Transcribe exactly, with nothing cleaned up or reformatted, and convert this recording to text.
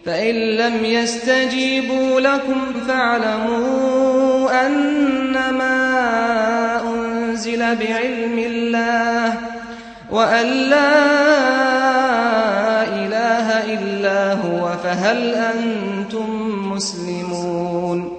فإن لم يستجيبوا لكم فاعلموا أنما أنزل بعلم الله وأن لا إله إلا هو فهل أنتم مسلمون